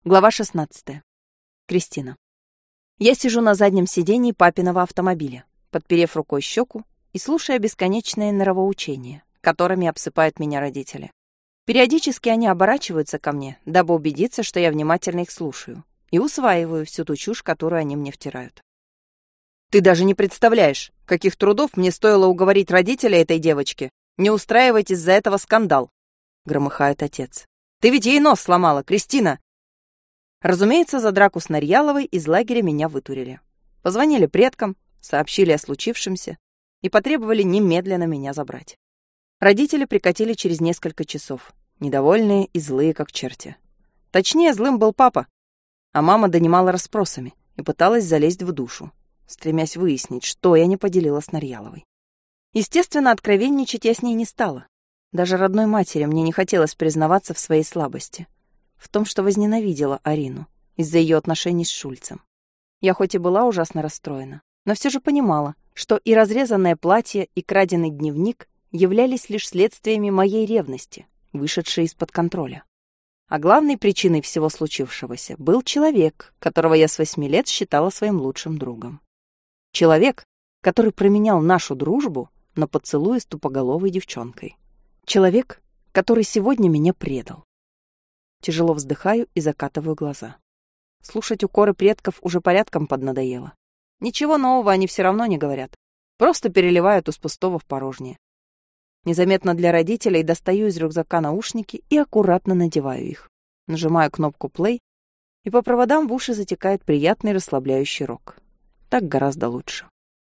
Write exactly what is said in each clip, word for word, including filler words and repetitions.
Глава шестнадцатая. Кристина. Я сижу на заднем сидении папиного автомобиля, подперев рукой щеку и слушая бесконечные нравоучения, которыми обсыпают меня родители. Периодически они оборачиваются ко мне, дабы убедиться, что я внимательно их слушаю, и усваиваю всю ту чушь, которую они мне втирают. «Ты даже не представляешь, каких трудов мне стоило уговорить родителей этой девочки не устраивать из-за этого скандал», — громыхает отец. «Ты ведь ей нос сломала, Кристина!» Разумеется, за драку с Нарьяловой из лагеря меня вытурили. Позвонили предкам, сообщили о случившемся и потребовали немедленно меня забрать. Родители прикатили через несколько часов, недовольные и злые, как черти. Точнее, злым был папа, а мама донимала расспросами и пыталась залезть в душу, стремясь выяснить, что я не поделила с Нарьяловой. Естественно, откровенничать я с ней не стала. Даже родной матери мне не хотелось признаваться в своей слабости, в том, что возненавидела Арину из-за ее отношений с Шульцем. Я хоть и была ужасно расстроена, но все же понимала, что и разрезанное платье, и краденый дневник являлись лишь следствиями моей ревности, вышедшей из-под контроля. А главной причиной всего случившегося был человек, которого я с восьми лет считала своим лучшим другом. Человек, который променял нашу дружбу на поцелуй с тупоголовой девчонкой. Человек, который сегодня меня предал. Тяжело вздыхаю и закатываю глаза. Слушать укоры предков уже порядком поднадоело. Ничего нового они все равно не говорят. Просто переливают из пустого в порожнее. Незаметно для родителей достаю из рюкзака наушники и аккуратно надеваю их. Нажимаю кнопку play, и по проводам в уши затекает приятный расслабляющий рок. Так гораздо лучше.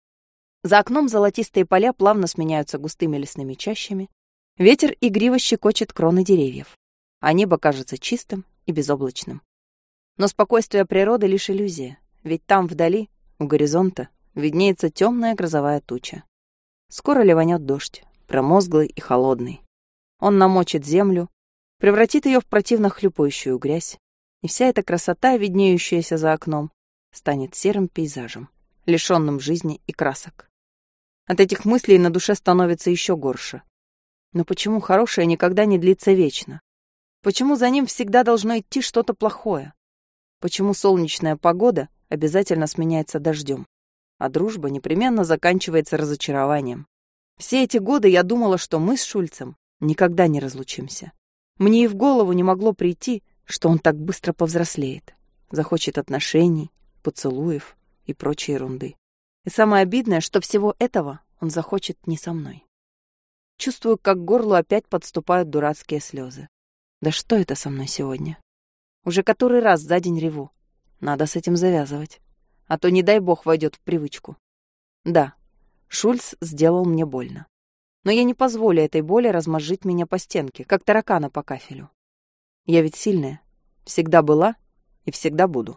За окном золотистые поля плавно сменяются густыми лесными чащами. Ветер игриво щекочет кроны деревьев, а небо кажется чистым и безоблачным. Но спокойствие природы лишь иллюзия, ведь там вдали, у горизонта, виднеется темная грозовая туча. Скоро ливанет дождь, промозглый и холодный. Он намочит землю, превратит ее в противно хлюпающую грязь, и вся эта красота, виднеющаяся за окном, станет серым пейзажем, лишенным жизни и красок. От этих мыслей на душе становится еще горше. Но почему хорошее никогда не длится вечно? Почему за ним всегда должно идти что-то плохое? Почему солнечная погода обязательно сменяется дождем, а дружба непременно заканчивается разочарованием? Все эти годы я думала, что мы с Шульцем никогда не разлучимся. Мне и в голову не могло прийти, что он так быстро повзрослеет, захочет отношений, поцелуев и прочей ерунды. И самое обидное, что всего этого он захочет не со мной. Чувствую, как к горлу опять подступают дурацкие слезы. Да что это со мной сегодня? Уже который раз за день реву. Надо с этим завязывать. А то, не дай бог, войдет в привычку. Да, Шульц сделал мне больно. Но я не позволю этой боли размозжить меня по стенке, как таракана по кафелю. Я ведь сильная. Всегда была и всегда буду.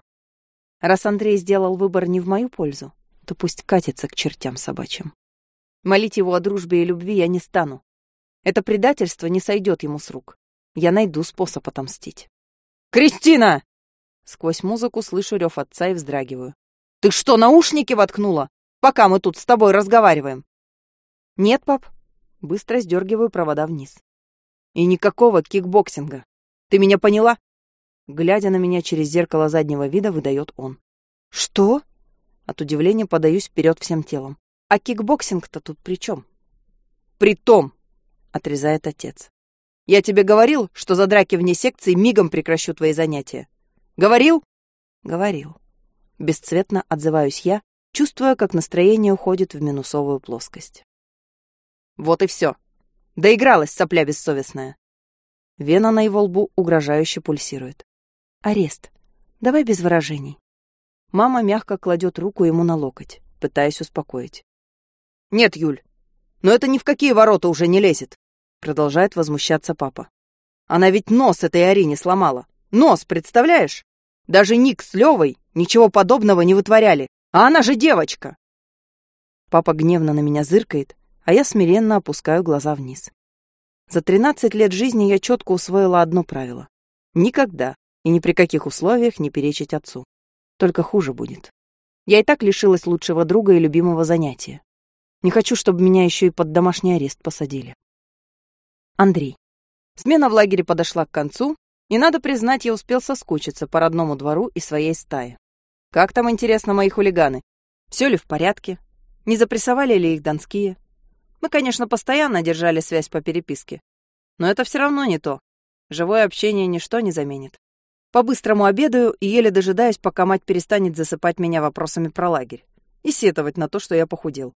Раз Андрей сделал выбор не в мою пользу, то пусть катится к чертям собачьим. Молить его о дружбе и любви я не стану. Это предательство не сойдет ему с рук. Я найду способ отомстить. «Кристина!» Сквозь музыку слышу рев отца и вздрагиваю. «Ты что, наушники воткнула, пока мы тут с тобой разговариваем?» «Нет, пап». Быстро сдергиваю провода вниз. «И никакого кикбоксинга. Ты меня поняла?» Глядя на меня через зеркало заднего вида, выдает он. «Что?» От удивления подаюсь вперед всем телом. «А кикбоксинг-то тут при чем?» «При том!» — отрезает отец. «Я тебе говорил, что за драки вне секции мигом прекращу твои занятия. Говорил?» «Говорил». Бесцветно отзываюсь я, чувствуя, как настроение уходит в минусовую плоскость. «Вот и все. Доигралась, сопля бессовестная». Вена на его лбу угрожающе пульсирует. «Арест. Давай без выражений». Мама мягко кладет руку ему на локоть, пытаясь успокоить. «Нет, Юль, но это ни в какие ворота уже не лезет», продолжает возмущаться папа. «Она ведь нос этой Арине сломала. Нос, представляешь? Даже Ник с Левой ничего подобного не вытворяли. А она же девочка!» Папа гневно на меня зыркает, а я смиренно опускаю глаза вниз. За тринадцать лет жизни я четко усвоила одно правило. Никогда и ни при каких условиях не перечить отцу. Только хуже будет. Я и так лишилась лучшего друга и любимого занятия. Не хочу, чтобы меня еще и под домашний арест посадили. Андрей. Смена в лагере подошла к концу, И надо признать, я успел соскучиться по родному двору и своей стае. Как там, интересно, мои хулиганы? Все ли в порядке? Не запрессовали ли их донские? Мы, конечно, постоянно держали связь по переписке. Но это все равно не то. Живое общение ничто не заменит. По-быстрому обедаю и еле дожидаюсь, пока мать перестанет засыпать меня вопросами про лагерь и сетовать на то, что я похудел.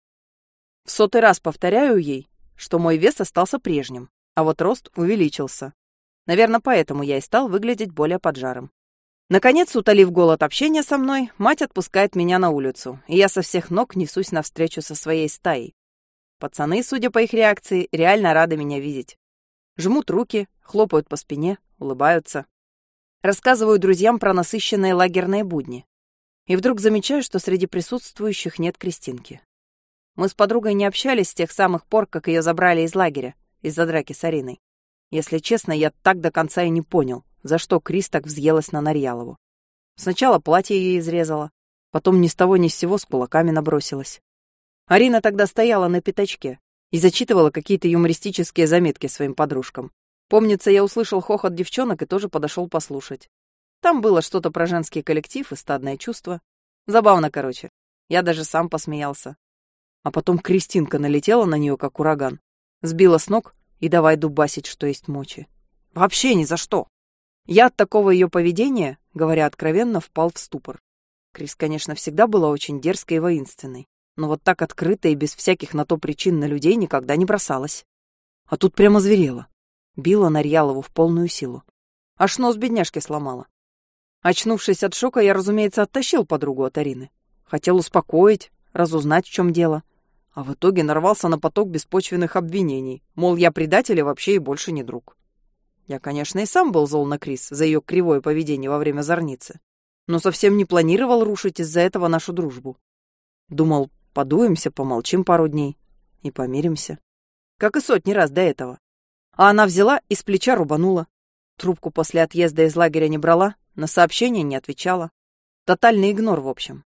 В сотый раз повторяю ей, что мой вес остался прежним, а вот рост увеличился. Наверное, поэтому я и стал выглядеть более поджарым. Наконец, утолив голод общения со мной, мать отпускает меня на улицу, и я со всех ног несусь навстречу со своей стаей. Пацаны, судя по их реакции, реально рады меня видеть. Жмут руки, хлопают по спине, улыбаются. Рассказываю друзьям про насыщенные лагерные будни. И вдруг замечаю, что среди присутствующих нет Кристинки. Мы с подругой не общались с тех самых пор, как ее забрали из лагеря, из-за драки с Ариной. Если честно, я так до конца и не понял, за что Крис так взъелась на Нарьялову. Сначала платье ей изрезала, потом ни с того ни с сего с кулаками набросилась. Арина тогда стояла на пятачке и зачитывала какие-то юмористические заметки своим подружкам. Помнится, я услышал хохот девчонок и тоже подошел послушать. Там было что-то про женский коллектив и стадное чувство. Забавно, короче. Я даже сам посмеялся. А потом Кристинка налетела на нее, как ураган. Сбила с ног и давай дубасить, что есть мочи. Вообще ни за что. Я от такого ее поведения, говоря откровенно, впал в ступор. Крис, конечно, всегда была очень дерзкой и воинственной, но вот так открыто и без всяких на то причин на людей никогда не бросалась. А тут прямо зверела. Била Нарьялову в полную силу. Аж нос бедняжки сломала. Очнувшись от шока, я, разумеется, оттащил подругу от Арины. Хотел успокоить, разузнать, в чем дело. А в итоге нарвался на поток беспочвенных обвинений. Мол, я предатель и вообще и больше не друг. Я, конечно, и сам был зол на Крис за ее кривое поведение во время зорницы. Но совсем не планировал рушить из-за этого нашу дружбу. Думал, подуемся, помолчим пару дней и помиримся. Как и сотни раз до этого. А она взяла и с плеча рубанула. Трубку после отъезда из лагеря не брала, на сообщения не отвечала. Тотальный игнор, в общем.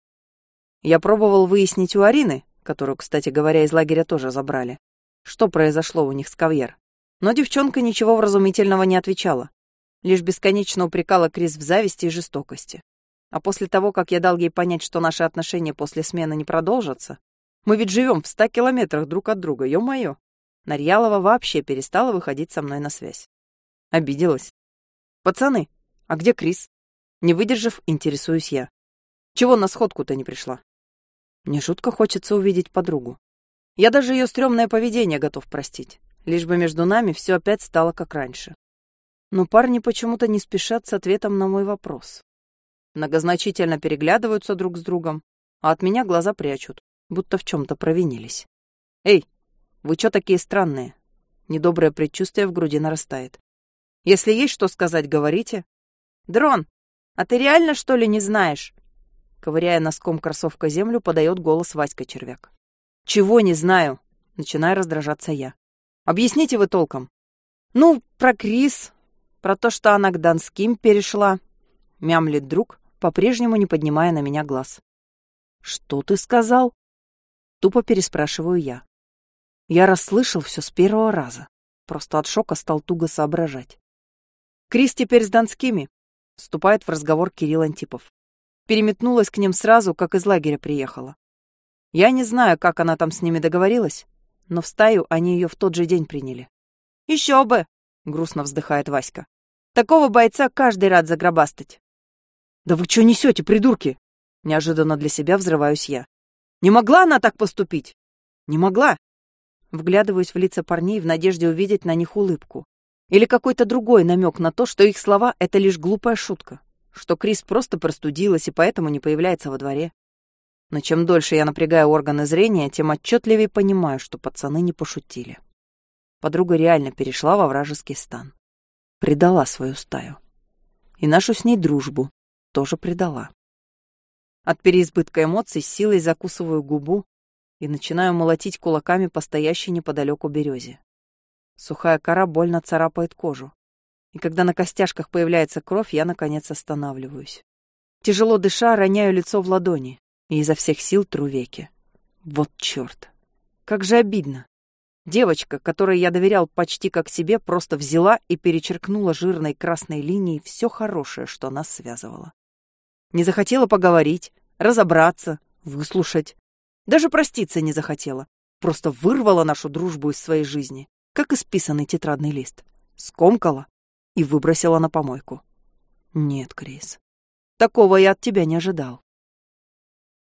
Я пробовал выяснить у Арины, которую, кстати говоря, из лагеря тоже забрали, что произошло у них с Кавьер. Но девчонка ничего вразумительного не отвечала. Лишь бесконечно упрекала Крис в зависти и жестокости. А после того, как я дал ей понять, что наши отношения после смены не продолжатся, мы ведь живем в ста километрах друг от друга, ё-моё, Нарьялова вообще перестала выходить со мной на связь. Обиделась. «Пацаны, а где Крис?» Не выдержав, интересуюсь я. «Чего на сходку-то не пришла?» Мне жутко хочется увидеть подругу. Я даже ее стрёмное поведение готов простить, лишь бы между нами все опять стало как раньше. Но парни почему-то не спешат с ответом на мой вопрос. Многозначительно переглядываются друг с другом, а от меня глаза прячут, будто в чем-то провинились. «Эй, вы чё такие странные?» Недоброе предчувствие в груди нарастает. «Если есть что сказать, говорите». «Дрон, а ты реально, что ли, не знаешь?» Ковыряя носком кроссовка землю, подает голос Васька Червяк. «Чего не знаю?» Начинаю раздражаться я. «Объясните вы толком». «Ну, про Крис, про то, что она к Донским перешла», мямлит друг, по-прежнему не поднимая на меня глаз. «Что ты сказал?» Тупо переспрашиваю я. Я расслышал все с первого раза. Просто от шока стал туго соображать. «Крис теперь с Донскими», — вступает в разговор Кирилл Антипов. Переметнулась к ним сразу, как из лагеря приехала. Я не знаю, как она там с ними договорилась, но в стаю они ее в тот же день приняли. «Еще бы!» — грустно вздыхает Васька. «Такого бойца каждый рад загробастать». «Да вы что несете, придурки?» Неожиданно для себя взрываюсь я. «Не могла она так поступить?» «Не могла!» Вглядываюсь в лица парней в надежде увидеть на них улыбку. Или какой-то другой намек на то, что их слова — это лишь глупая шутка. Что Крис просто простудилась и поэтому не появляется во дворе. Но чем дольше я напрягаю органы зрения, тем отчетливее понимаю, что пацаны не пошутили. Подруга реально перешла во вражеский стан. Предала свою стаю. И нашу с ней дружбу тоже предала. От переизбытка эмоций с силой закусываю губу и начинаю молотить кулаками по стоящей неподалеку березе. Сухая кора больно царапает кожу. И когда на костяшках появляется кровь, я, наконец, останавливаюсь. Тяжело дыша, роняю лицо в ладони и изо всех сил тру веки. Вот чёрт! Как же обидно! Девочка, которой я доверял почти как себе, просто взяла и перечеркнула жирной красной линией все хорошее, что нас связывало. Не захотела поговорить, разобраться, выслушать. Даже проститься не захотела. Просто вырвала нашу дружбу из своей жизни, как исписанный тетрадный лист. Скомкала и выбросила на помойку. Нет, Крис, такого я от тебя не ожидал.